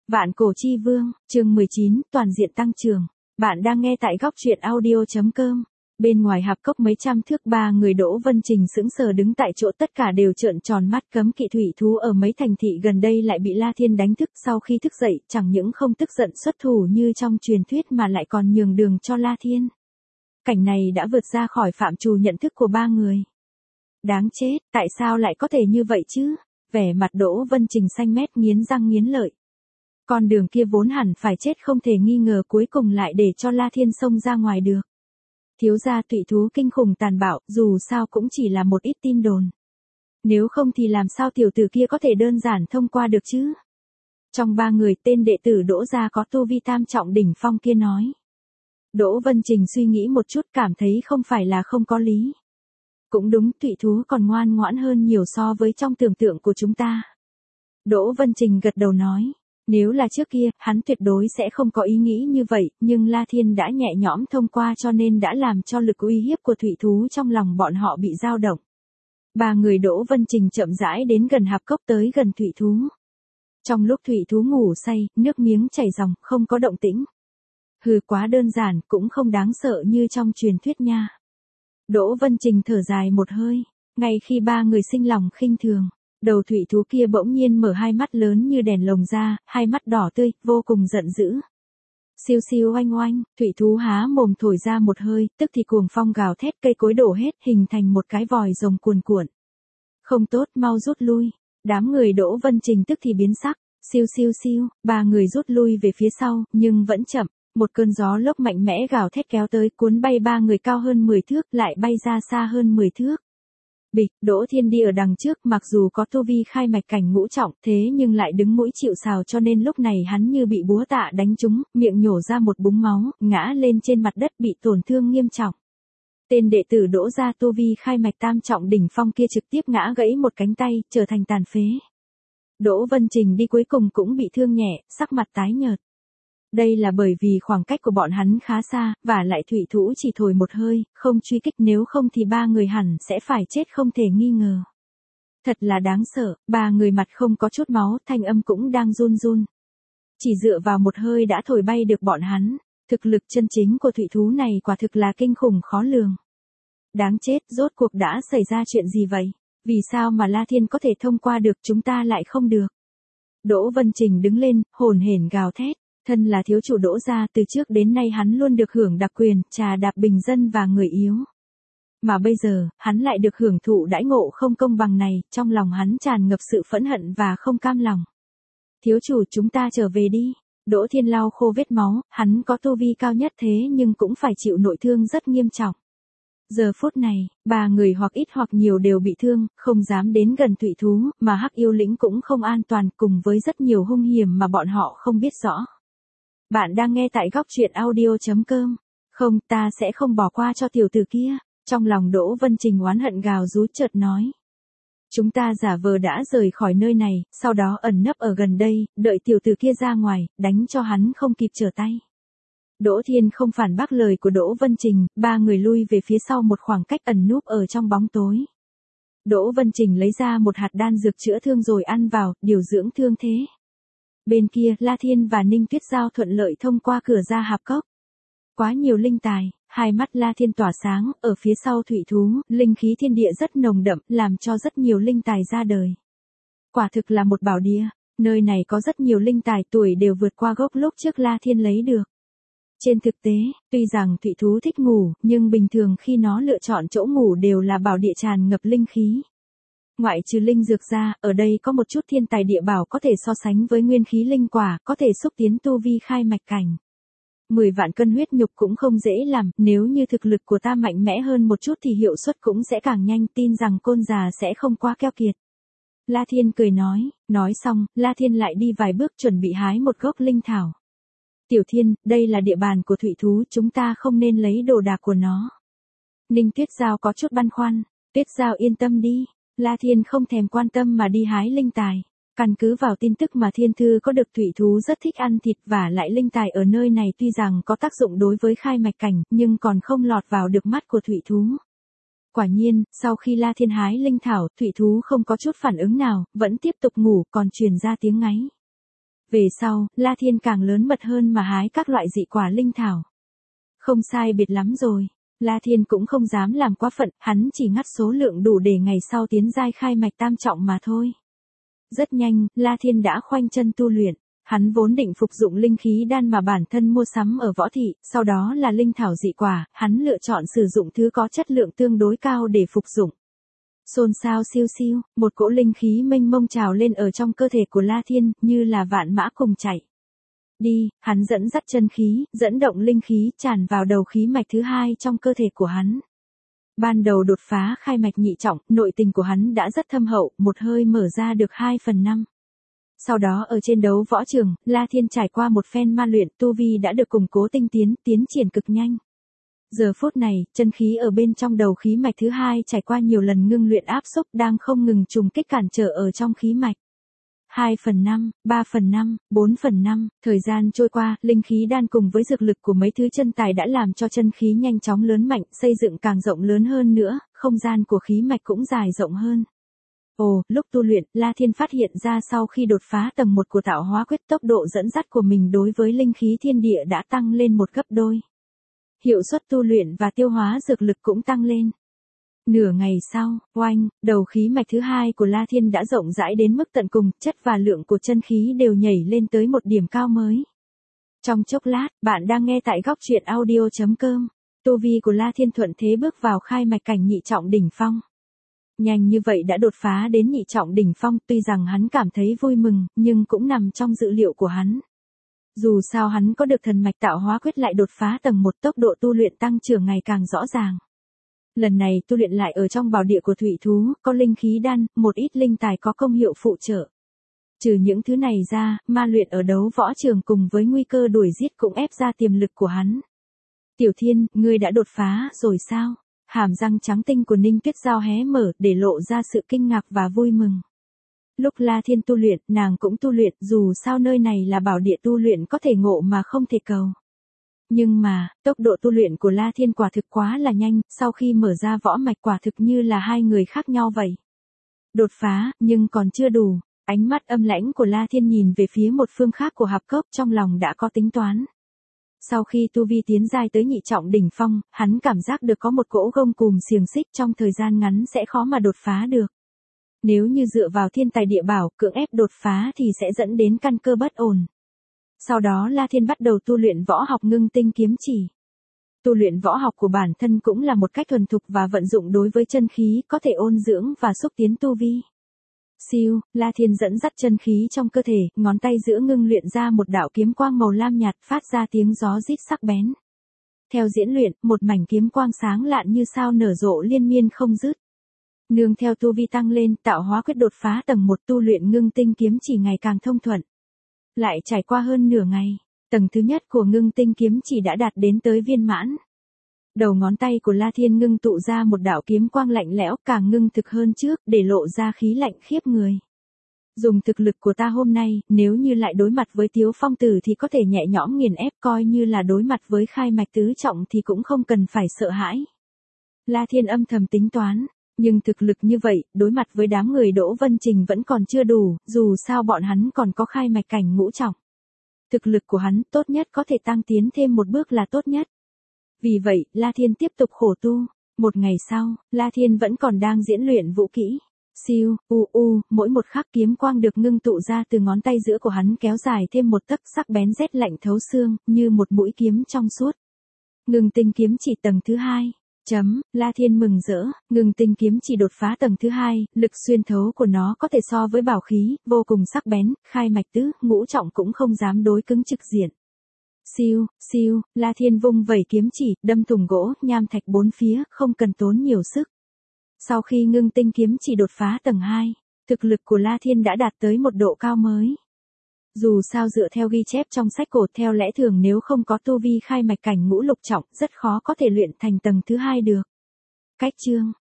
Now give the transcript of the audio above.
Vạn Cổ Chi Vương, chương 19, toàn diện tăng trưởng. Bạn đang nghe tại góc truyện audio.com. Bên ngoài hạp cốc mấy trăm thước, ba người Đỗ Vân Trình sững sờ đứng tại chỗ, tất cả đều trợn tròn mắt. Cấm kỵ thủy thú ở mấy thành thị gần đây lại bị La Thiên đánh thức. Sau khi thức dậy, chẳng những không tức giận xuất thủ như trong truyền thuyết mà lại còn nhường đường cho La Thiên. Cảnh này đã vượt ra khỏi phạm trù nhận thức của ba người. Đáng chết, tại sao lại có thể như vậy chứ? Vẻ mặt Đỗ Vân Trình xanh mét, nghiến răng nghiến lợi. Con đường kia vốn hẳn phải chết không thể nghi ngờ, cuối cùng lại để cho La Thiên xông ra ngoài được. Thiếu gia thủy thú kinh khủng tàn bạo, dù sao cũng chỉ là một ít tin đồn. Nếu không thì làm sao tiểu tử kia có thể đơn giản thông qua được chứ? Trong ba người, tên đệ tử Đỗ gia có tu vi tam trọng đỉnh phong kia nói. Đỗ Vân Trình suy nghĩ một chút, cảm thấy không phải là không có lý. Cũng đúng, thủy thú còn ngoan ngoãn hơn nhiều so với trong tưởng tượng của chúng ta. Đỗ Vân Trình gật đầu nói. Nếu là trước kia, hắn tuyệt đối sẽ không có ý nghĩ như vậy, nhưng La Thiên đã nhẹ nhõm thông qua cho nên đã làm cho lực uy hiếp của thủy thú trong lòng bọn họ bị dao động. Ba người Đỗ Vân Trình chậm rãi đến gần hạp cốc, tới gần thủy thú. Trong lúc thủy thú ngủ say, nước miếng chảy ròng, không có động tĩnh. Hừ, quá đơn giản, cũng không đáng sợ như trong truyền thuyết nha. Đỗ Vân Trình thở dài một hơi, ngay khi ba người sinh lòng khinh thường. Đầu thủy thú kia bỗng nhiên mở hai mắt lớn như đèn lồng ra, hai mắt đỏ tươi, vô cùng giận dữ. Siêu siêu oanh oanh, thủy thú há mồm thổi ra một hơi, tức thì cuồng phong gào thét, cây cối đổ hết, hình thành một cái vòi rồng cuồn cuộn. Không tốt, mau rút lui. Đám người Đỗ Vân Trình tức thì biến sắc. Siêu siêu siêu, ba người rút lui về phía sau, nhưng vẫn chậm. Một cơn gió lốc mạnh mẽ gào thét kéo tới, cuốn bay ba người cao hơn 10 thước, lại bay ra xa hơn 10 thước. Bịch, Đỗ Thiên đi ở đằng trước, mặc dù có tu vi khai mạch cảnh ngũ trọng, thế nhưng lại đứng mũi chịu sào, cho nên lúc này hắn như bị búa tạ đánh trúng, miệng nhổ ra một búng máu, ngã lên trên mặt đất bị tổn thương nghiêm trọng. Tên đệ tử Đỗ gia tu vi khai mạch tam trọng đỉnh phong kia trực tiếp ngã gãy một cánh tay, trở thành tàn phế. Đỗ Vân Trình đi cuối cùng cũng bị thương nhẹ, sắc mặt tái nhợt. Đây là bởi vì khoảng cách của bọn hắn khá xa, và lại thủy thú chỉ thổi một hơi, không truy kích, nếu không thì ba người hẳn sẽ phải chết không thể nghi ngờ. Thật là đáng sợ, ba người mặt không có chút máu, thanh âm cũng đang run run. Chỉ dựa vào một hơi đã thổi bay được bọn hắn, thực lực chân chính của thủy thú này quả thực là kinh khủng khó lường. Đáng chết, rốt cuộc đã xảy ra chuyện gì vậy? Vì sao mà La Thiên có thể thông qua được, chúng ta lại không được? Đỗ Vân Trình đứng lên, hồn hển gào thét. Thân là thiếu chủ Đỗ gia, từ trước đến nay hắn luôn được hưởng đặc quyền, trà đạp bình dân và người yếu. Mà bây giờ, hắn lại được hưởng thụ đãi ngộ không công bằng này, trong lòng hắn tràn ngập sự phẫn hận và không cam lòng. Thiếu chủ, chúng ta trở về đi. Đỗ Thiên lau khô vết máu, hắn có tu vi cao nhất thế nhưng cũng phải chịu nội thương rất nghiêm trọng. Giờ phút này, ba người hoặc ít hoặc nhiều đều bị thương, không dám đến gần thủy thú, mà Hắc Yêu Lĩnh cũng không an toàn, cùng với rất nhiều hung hiểm mà bọn họ không biết rõ. Bạn đang nghe tại góc truyện audio.com. Không, ta sẽ không bỏ qua cho tiểu tử kia. Trong lòng Đỗ Vân Trình oán hận gào rú, chợt nói. Chúng ta giả vờ đã rời khỏi nơi này, sau đó ẩn nấp ở gần đây, đợi tiểu tử kia ra ngoài, đánh cho hắn không kịp trở tay. Đỗ Thiên không phản bác lời của Đỗ Vân Trình, ba người lui về phía sau một khoảng cách, ẩn núp ở trong bóng tối. Đỗ Vân Trình lấy ra một hạt đan dược chữa thương rồi ăn vào, điều dưỡng thương thế. Bên kia, La Thiên và Ninh Tuyết Giao thuận lợi thông qua cửa ra hạp cốc. Quá nhiều linh tài, hai mắt La Thiên tỏa sáng, ở phía sau thủy thú, linh khí thiên địa rất nồng đậm, làm cho rất nhiều linh tài ra đời. Quả thực là một bảo địa, nơi này có rất nhiều linh tài tuổi đều vượt qua gốc lúc trước La Thiên lấy được. Trên thực tế, tuy rằng thủy thú thích ngủ, nhưng bình thường khi nó lựa chọn chỗ ngủ đều là bảo địa tràn ngập linh khí. Ngoại trừ linh dược ra, ở đây có một chút thiên tài địa bảo có thể so sánh với nguyên khí linh quả, có thể xúc tiến tu vi khai mạch cảnh. 10 vạn cân huyết nhục cũng không dễ làm, nếu như thực lực của ta mạnh mẽ hơn một chút thì hiệu suất cũng sẽ càng nhanh, tin rằng côn già sẽ không quá keo kiệt. La Thiên cười nói xong, La Thiên lại đi vài bước chuẩn bị hái một gốc linh thảo. Tiểu Thiên, đây là địa bàn của thủy thú, chúng ta không nên lấy đồ đạc của nó. Ninh Tuyết Giao có chút băn khoăn, Tuyết Giao yên tâm đi. La Thiên không thèm quan tâm mà đi hái linh tài. Căn cứ vào tin tức mà Thiên Thư có được, thủy thú rất thích ăn thịt và lại linh tài ở nơi này tuy rằng có tác dụng đối với khai mạch cảnh, nhưng còn không lọt vào được mắt của thủy thú. Quả nhiên, sau khi La Thiên hái linh thảo, thủy thú không có chút phản ứng nào, vẫn tiếp tục ngủ, còn truyền ra tiếng ngáy. Về sau, La Thiên càng lớn mật hơn mà hái các loại dị quả linh thảo. Không sai biệt lắm rồi. La Thiên cũng không dám làm quá phận, hắn chỉ ngắt số lượng đủ để ngày sau tiến giai khai mạch tam trọng mà thôi. Rất nhanh, La Thiên đã khoanh chân tu luyện. Hắn vốn định phục dụng linh khí đan mà bản thân mua sắm ở võ thị, sau đó là linh thảo dị quả, hắn lựa chọn sử dụng thứ có chất lượng tương đối cao để phục dụng. Xôn xao siêu siêu, một cỗ linh khí mênh mông trào lên ở trong cơ thể của La Thiên, như là vạn mã cùng chạy. Đi, hắn dẫn dắt chân khí, dẫn động linh khí tràn vào đầu khí mạch thứ hai trong cơ thể của hắn. Ban đầu đột phá khai mạch nhị trọng, nội tình của hắn đã rất thâm hậu, một hơi mở ra được 2/5. Sau đó ở trên đấu võ trường, La Thiên trải qua một phen ma luyện, tu vi đã được củng cố tinh tiến triển cực nhanh. Giờ phút này, chân khí ở bên trong đầu khí mạch thứ hai trải qua nhiều lần ngưng luyện áp xúc đang không ngừng trùng kích cản trở ở trong khí mạch. 2/5, 3/5, 4/5, thời gian trôi qua, linh khí đan cùng với dược lực của mấy thứ chân tài đã làm cho chân khí nhanh chóng lớn mạnh, xây dựng càng rộng lớn hơn nữa, không gian của khí mạch cũng dài rộng hơn. Ồ, lúc tu luyện, La Thiên phát hiện ra sau khi đột phá tầng 1 của tạo hóa quyết, tốc độ dẫn dắt của mình đối với linh khí thiên địa đã tăng lên một gấp đôi. Hiệu suất tu luyện và tiêu hóa dược lực cũng tăng lên. Nửa ngày sau, oanh, đầu khí mạch thứ hai của La Thiên đã rộng rãi đến mức tận cùng, chất và lượng của chân khí đều nhảy lên tới một điểm cao mới. Trong chốc lát, bạn đang nghe tại góc truyện audio.com. Tu vi của La Thiên thuận thế bước vào khai mạch cảnh nhị trọng đỉnh phong. Nhanh như vậy đã đột phá đến nhị trọng đỉnh phong, tuy rằng hắn cảm thấy vui mừng, nhưng cũng nằm trong dự liệu của hắn. Dù sao hắn có được thần mạch tạo hóa quyết lại đột phá tầng 1, tốc độ tu luyện tăng trưởng ngày càng rõ ràng. Lần này tu luyện lại ở trong bảo địa của thủy thú, có linh khí đan, một ít linh tài có công hiệu phụ trợ. Trừ những thứ này ra, ma luyện ở đấu võ trường cùng với nguy cơ đuổi giết cũng ép ra tiềm lực của hắn. Tiểu Thiên, ngươi đã đột phá rồi sao? Hàm răng trắng tinh của Ninh Tuyết Giao hé mở để lộ ra sự kinh ngạc và vui mừng. Lúc La Thiên tu luyện, nàng cũng tu luyện, dù sao nơi này là bảo địa tu luyện có thể ngộ mà không thể cầu. Nhưng mà, tốc độ tu luyện của La Thiên quả thực quá là nhanh, sau khi mở ra võ mạch quả thực như là hai người khác nhau vậy. Đột phá, nhưng còn chưa đủ. Ánh mắt âm lãnh của La Thiên nhìn về phía một phương khác của hạp cốc, trong lòng đã có tính toán. Sau khi tu vi tiến giai tới nhị trọng đỉnh phong, hắn cảm giác được có một cỗ gông cùm xiềng xích trong thời gian ngắn sẽ khó mà đột phá được. Nếu như dựa vào thiên tài địa bảo, cưỡng ép đột phá thì sẽ dẫn đến căn cơ bất ổn. Sau đó La Thiên bắt đầu tu luyện võ học ngưng tinh kiếm chỉ. Tu luyện võ học của bản thân cũng là một cách thuần thục và vận dụng đối với chân khí, có thể ôn dưỡng và xúc tiến tu vi. Siêu, La Thiên dẫn dắt chân khí trong cơ thể, ngón tay giữa ngưng luyện ra một đạo kiếm quang màu lam nhạt phát ra tiếng gió rít sắc bén. Theo diễn luyện, một mảnh kiếm quang sáng lạn như sao nở rộ liên miên không dứt. Nương theo tu vi tăng lên, tạo hóa quyết đột phá tầng 1, tu luyện ngưng tinh kiếm chỉ ngày càng thông thuận. Lại trải qua hơn nửa ngày, tầng thứ nhất của ngưng tinh kiếm chỉ đã đạt đến tới viên mãn. Đầu ngón tay của La Thiên ngưng tụ ra một đạo kiếm quang lạnh lẽo, càng ngưng thực hơn trước, để lộ ra khí lạnh khiếp người. Dùng thực lực của ta hôm nay, nếu như lại đối mặt với Tiếu Phong Tử thì có thể nhẹ nhõm nghiền ép, coi như là đối mặt với khai mạch tứ trọng thì cũng không cần phải sợ hãi. La Thiên âm thầm tính toán, nhưng thực lực như vậy, đối mặt với đám người Đỗ Vân Trình vẫn còn chưa đủ, dù sao bọn hắn còn có khai mạch cảnh ngũ trọng. Thực lực của hắn tốt nhất có thể tăng tiến thêm một bước là tốt nhất. Vì vậy, La Thiên tiếp tục khổ tu. Một ngày sau, La Thiên vẫn còn đang diễn luyện vũ kỹ. Siêu, mỗi một khắc kiếm quang được ngưng tụ ra từ ngón tay giữa của hắn kéo dài thêm một tấc, sắc bén rét lạnh thấu xương, như một mũi kiếm trong suốt. Ngưng tinh kiếm chỉ tầng thứ 2. La Thiên mừng rỡ, ngưng tinh kiếm chỉ đột phá tầng thứ 2, lực xuyên thấu của nó có thể so với bảo khí, vô cùng sắc bén, khai mạch tứ, ngũ trọng cũng không dám đối cứng trực diện. Siêu, La Thiên vung vẩy kiếm chỉ, đâm thủng gỗ, nham thạch bốn phía, không cần tốn nhiều sức. Sau khi ngưng tinh kiếm chỉ đột phá tầng 2, thực lực của La Thiên đã đạt tới một độ cao mới. Dù sao dựa theo ghi chép trong sách cổ, theo lẽ thường nếu không có tu vi khai mạch cảnh ngũ lục trọng, rất khó có thể luyện thành tầng thứ 2 được. Cách chương